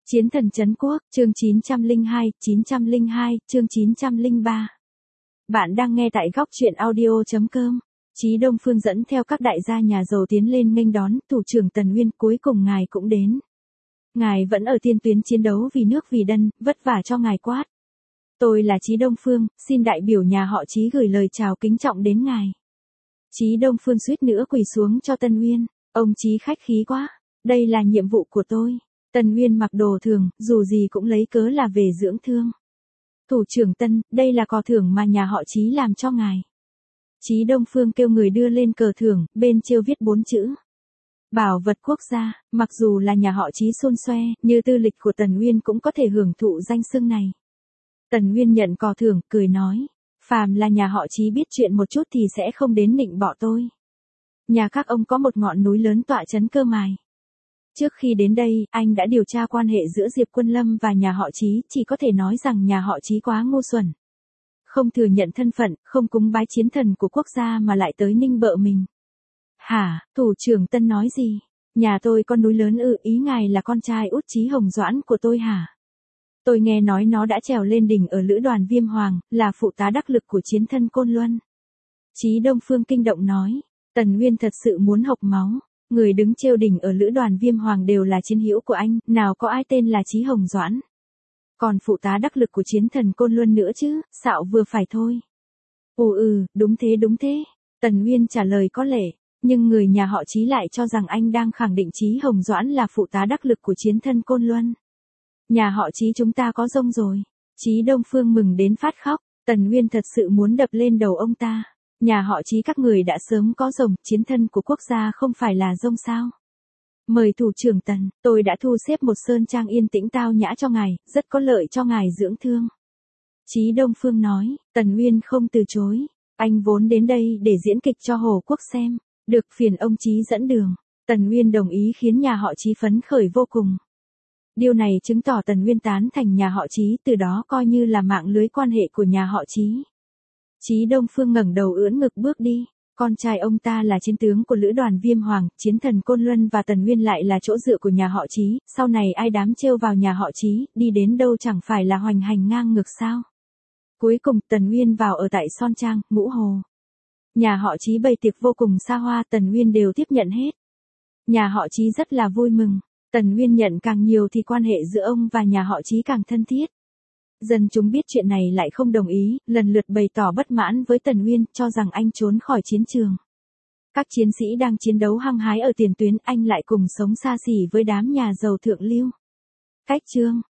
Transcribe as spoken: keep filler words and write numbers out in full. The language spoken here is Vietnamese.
Chiến thần trấn quốc, chương chín trăm lẻ hai, chín trăm lẻ hai, chương chín trăm lẻ ba. Bạn đang nghe tại góc truyện audio chấm com. Chí Đông Phương dẫn theo các đại gia nhà giàu tiến lên nghênh đón, thủ trưởng Tần Uyên, cuối cùng ngài cũng đến. Ngài vẫn ở tiên tuyến chiến đấu vì nước vì dân, vất vả cho ngài quát. Tôi là Chí Đông Phương, xin đại biểu nhà họ Chí gửi lời chào kính trọng đến ngài. Chí Đông Phương suýt nữa quỳ xuống cho Tần Uyên, ông Chí khách khí quá, đây là nhiệm vụ của tôi. Tần Uyên mặc đồ thường, dù gì cũng lấy cớ là về dưỡng thương. Thủ trưởng Tân, đây là cờ thưởng mà nhà họ Chí làm cho ngài. Chí Đông Phương kêu người đưa lên cờ thưởng, bên treo viết bốn chữ. Bảo vật quốc gia, mặc dù là nhà họ Chí xôn xoe, như tư lịch của Tần Uyên cũng có thể hưởng thụ danh xưng này. Tần Uyên nhận cờ thưởng, cười nói, phàm là nhà họ Chí biết chuyện một chút thì sẽ không đến nịnh bợ tôi. Nhà các ông có một ngọn núi lớn tọa trấn cơ mài. Trước khi đến đây, anh đã điều tra quan hệ giữa Diệp Quân Lâm và nhà họ Chí, chỉ có thể nói rằng nhà họ Chí quá ngu xuẩn. Không thừa nhận thân phận, không cúng bái chiến thần của quốc gia mà lại tới nịnh bợ mình. Hả, thủ trưởng Tân nói gì? Nhà tôi có núi lớn ư, ý ngài là con trai út Chí Hồng Doãn của tôi hả? Tôi nghe nói nó đã trèo lên đỉnh ở Lữ Đoàn Viêm Hoàng, là phụ tá đắc lực của chiến thân Côn Luân. Chí Đông Phương kinh động nói, Tần Uyên thật sự muốn hộc máu. Người đứng treo đỉnh ở Lữ Đoàn Viêm Hoàng đều là chiến hữu của anh, nào có ai tên là Chí Hồng Doãn. Còn phụ tá đắc lực của chiến thần Côn Luân nữa chứ, xạo vừa phải thôi. Ồ ừ, đúng thế đúng thế. Tần Uyên trả lời có lệ, nhưng người nhà họ Chí lại cho rằng anh đang khẳng định Chí Hồng Doãn là phụ tá đắc lực của chiến thân Côn Luân. Nhà họ Chí chúng ta có rông rồi. Chí Đông Phương mừng đến phát khóc, Tần Uyên thật sự muốn đập lên đầu ông ta. Nhà họ Chí các người đã sớm có rồng, chiến thân của quốc gia không phải là rông sao? Mời thủ trưởng Tần, tôi đã thu xếp một sơn trang yên tĩnh tao nhã cho ngài, rất có lợi cho ngài dưỡng thương. Chí Đông Phương nói, Tần Uyên không từ chối, anh vốn đến đây để diễn kịch cho Hồ Quốc xem, được phiền ông Chí dẫn đường. Tần Uyên đồng ý khiến nhà họ Chí phấn khởi vô cùng. Điều này chứng tỏ Tần Uyên tán thành nhà họ Chí, từ đó coi như là mạng lưới quan hệ của nhà họ Chí. Chí Đông Phương ngẩng đầu ưỡn ngực bước đi, con trai ông ta là chiến tướng của Lữ Đoàn Viêm Hoàng, chiến thần Côn Luân và Tần Uyên lại là chỗ dựa của nhà họ Chí, sau này ai dám trêu vào nhà họ Chí, đi đến đâu chẳng phải là hoành hành ngang ngược sao. Cuối cùng Tần Uyên vào ở tại Son Trang, Ngũ Hồ. Nhà họ Chí bày tiệc vô cùng xa hoa, Tần Uyên đều tiếp nhận hết. Nhà họ Chí rất là vui mừng, Tần Uyên nhận càng nhiều thì quan hệ giữa ông và nhà họ Chí càng thân thiết. Dân chúng biết chuyện này lại không đồng ý, lần lượt bày tỏ bất mãn với Tần Uyên, cho rằng anh trốn khỏi chiến trường. Các chiến sĩ đang chiến đấu hăng hái ở tiền tuyến, anh lại cùng sống xa xỉ với đám nhà giàu thượng lưu. Cách chương